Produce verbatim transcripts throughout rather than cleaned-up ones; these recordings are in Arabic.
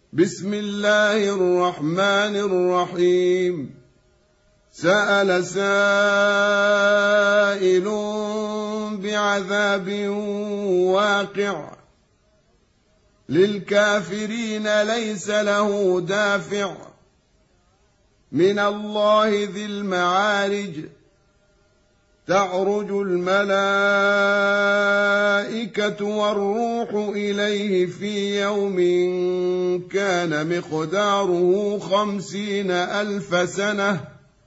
بسم الله الرحمن الرحيم. سأل سائل بعذاب واقع للكافرين ليس له دافع من الله ذي المعارج تعرج الملائكة والروح إليه في يوم كان مقداره خمسين ألف سنة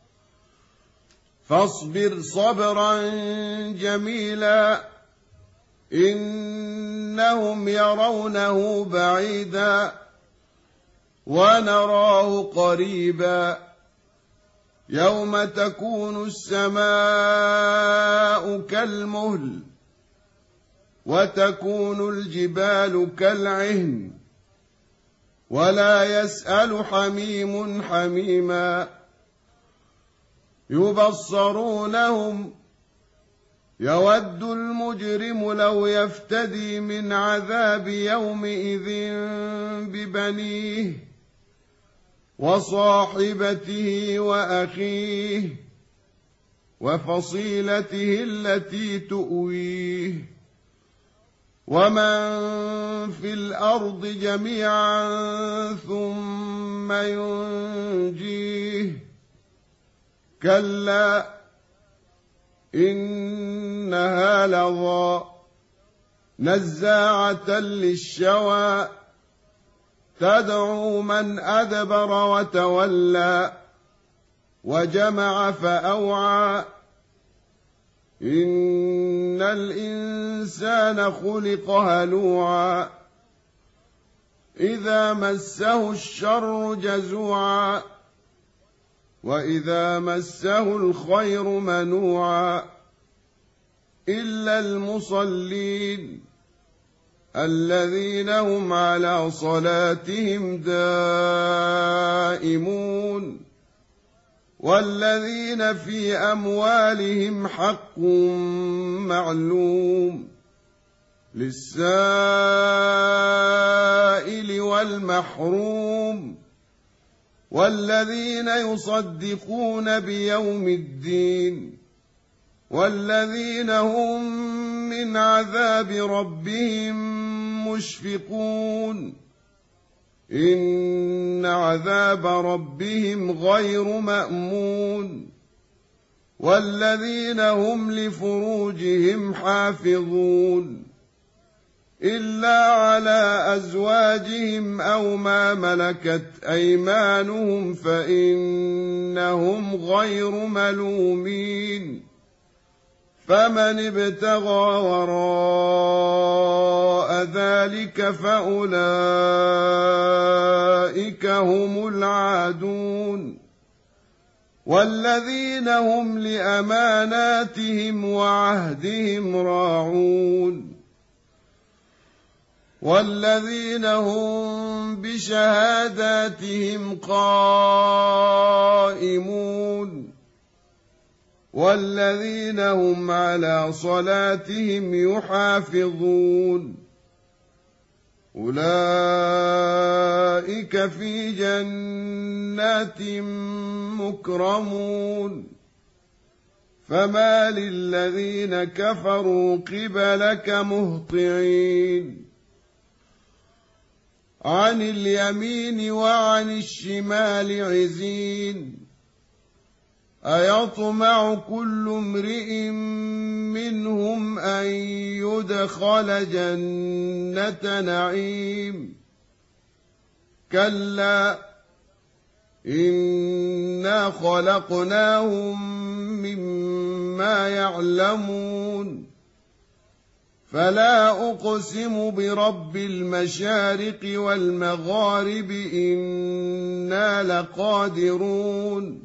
فاصبر صبرا جميلا إنهم يرونه بعيدا ونراه قريبا يوم تكون السماء كالمهل وتكون الجبال كالعهن ولا يسأل حميم حميما يبصرونهم يود المجرم لو يفتدي من عذاب يومئذ ببنيه وصاحبته وأخيه وفصيلته التي تؤويه ومن في الأرض جميعا ثم ينجيه كلا إنها لظى نزاعة للشوى تدعو من أدبر وتولى وجمع فأوعى إن الإنسان خلق هلوعا إذا مسه الشر جزوعا وإذا مسه الخير منوعا إلا المصلين الذين هم على صلاتهم دائمون والذين في أموالهم حق معلوم للسائل والمحروم والذين يصدقون بيوم الدين والذين هم من عذاب ربهم مشفقون إن عذاب ربهم غير مأمون والذين هم لفروجهم حافظون إلا على أزواجهم أو ما ملكت أيمانهم فإنهم غير ملومين فمن ابتغى وراء ذلك فأولئك هم العادون والذين هم لأماناتهم وعهدهم راعون والذين هم بشهاداتهم قائمون والذين هم على صلاتهم يحافظون أولئك في جنات مكرمون فما للذين كفروا قبلك مهطعين عن اليمين وعن الشمال عزين أيطمع كل امرئ منهم أن يدخل جنة نعيم كلا إنا خلقناهم مما يعلمون فلا أقسم برب المشارق والمغارب إنا لقادرون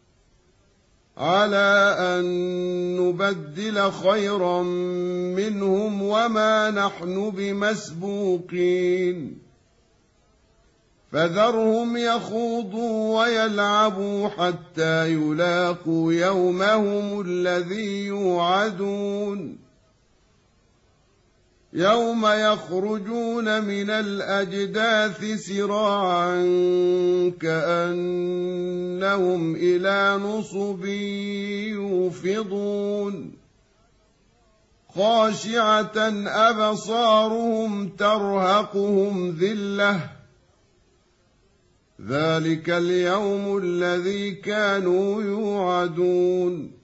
على أن نبدل خيرا منهم وما نحن بمسبوقين فذرهم يخوضوا ويلعبوا حتى يلاقوا يومهم الذي يوعدون يوم يخرجون من الأجداث سراعا كأنهم إلى نصب يوفضون خاشعة أبصارهم ترهقهم ذلة ذلك اليوم الذي كانوا يوعدون